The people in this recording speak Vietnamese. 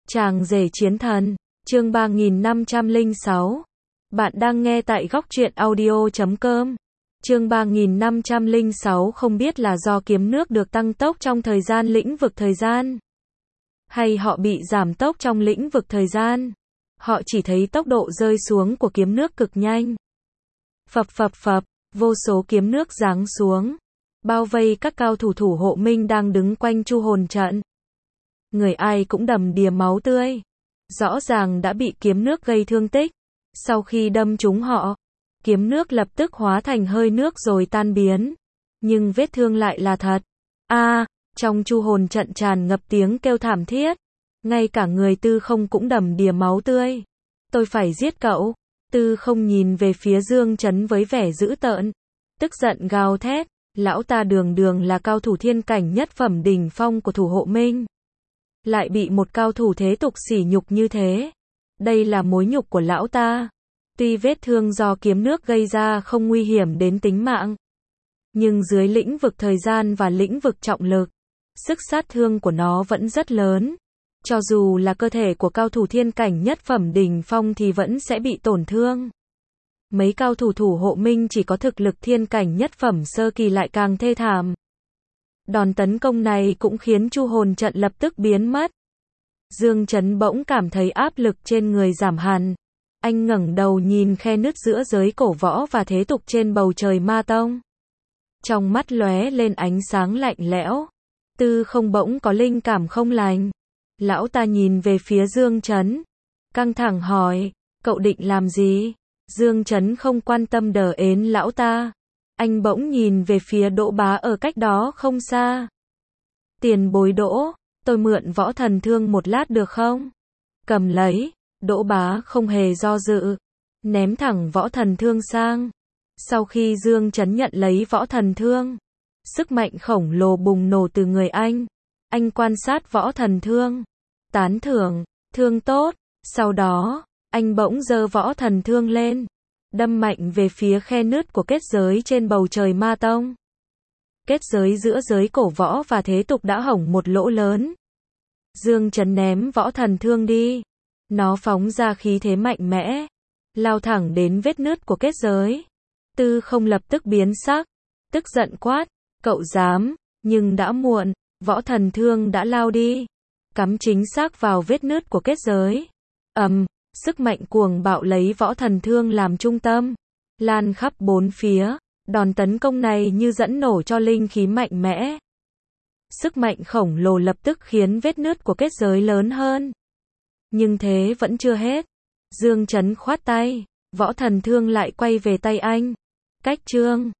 Chàng rể chiến thần, chương 3506. Bạn đang nghe tại góc truyện audio.com. Chương 3506 không biết là do kiếm nước được tăng tốc trong thời gian lĩnh vực thời gian, hay họ bị giảm tốc trong lĩnh vực thời gian. Họ chỉ thấy tốc độ rơi xuống của kiếm nước cực nhanh. Phập phập phập, vô số kiếm nước giáng xuống, bao vây các cao thủ thủ hộ minh đang đứng quanh chu hồn trận. Người ai cũng đầm đìa máu tươi, rõ ràng đã bị kiếm nước gây thương tích. Sau khi đâm trúng họ, kiếm nước lập tức hóa thành hơi nước rồi tan biến. Nhưng vết thương lại là thật. Trong chu hồn trận tràn ngập tiếng kêu thảm thiết. Ngay cả người Tư Không cũng đầm đìa máu tươi. Tôi phải giết cậu. Tư Không nhìn về phía Dương Chấn với vẻ dữ tợn, tức giận gào thét. Lão ta đường đường là cao thủ thiên cảnh nhất phẩm đỉnh phong của thủ hộ minh, lại bị một cao thủ thế tục sỉ nhục như thế. Đây là mối nhục của lão ta. Tuy vết thương do kiếm nước gây ra không nguy hiểm đến tính mạng, nhưng dưới lĩnh vực thời gian và lĩnh vực trọng lực, sức sát thương của nó vẫn rất lớn. Cho dù là cơ thể của cao thủ thiên cảnh nhất phẩm đỉnh phong thì vẫn sẽ bị tổn thương. Mấy cao thủ thủ hộ minh chỉ có thực lực thiên cảnh nhất phẩm sơ kỳ lại càng thê thảm. Đòn tấn công này cũng khiến chu hồn trận lập tức biến mất. Dương Chấn bỗng cảm thấy áp lực trên người giảm hẳn. Anh ngẩng đầu nhìn khe nứt giữa giới cổ võ và thế tục trên bầu trời ma tông. Trong mắt lóe lên ánh sáng lạnh lẽo. Tư Không bỗng có linh cảm không lành. Lão ta nhìn về phía Dương Chấn, căng thẳng hỏi, cậu định làm gì? Dương Chấn không quan tâm đờ ến lão ta. Anh bỗng nhìn về phía Đỗ Bá ở cách đó không xa. Tiền bối Đỗ, tôi mượn võ thần thương một lát được không? Cầm lấy. Đỗ Bá không hề do dự, ném thẳng võ thần thương sang. Sau khi Dương Chấn nhận lấy võ thần thương, sức mạnh khổng lồ bùng nổ từ người anh. Anh quan sát võ thần thương, tán thưởng, thương tốt. Sau đó, anh bỗng giơ võ thần thương lên, đâm mạnh về phía khe nứt của kết giới trên bầu trời ma tông. Kết giới giữa giới cổ võ và thế tục đã hỏng một lỗ lớn. Dương Chấn ném võ thần thương đi. Nó phóng ra khí thế mạnh mẽ, lao thẳng đến vết nứt của kết giới. Tư Không lập tức biến sắc, tức giận quát, cậu dám, nhưng đã muộn, võ thần thương đã lao đi, cắm chính xác vào vết nứt của kết giới. Sức mạnh cuồng bạo lấy võ thần thương làm trung tâm, lan khắp bốn phía. Đòn tấn công này như dẫn nổ cho linh khí mạnh mẽ. Sức mạnh khổng lồ lập tức khiến vết nứt của kết giới lớn hơn. Nhưng thế vẫn chưa hết. Dương Chấn khoát tay, võ thần thương lại quay về tay anh. Cách chương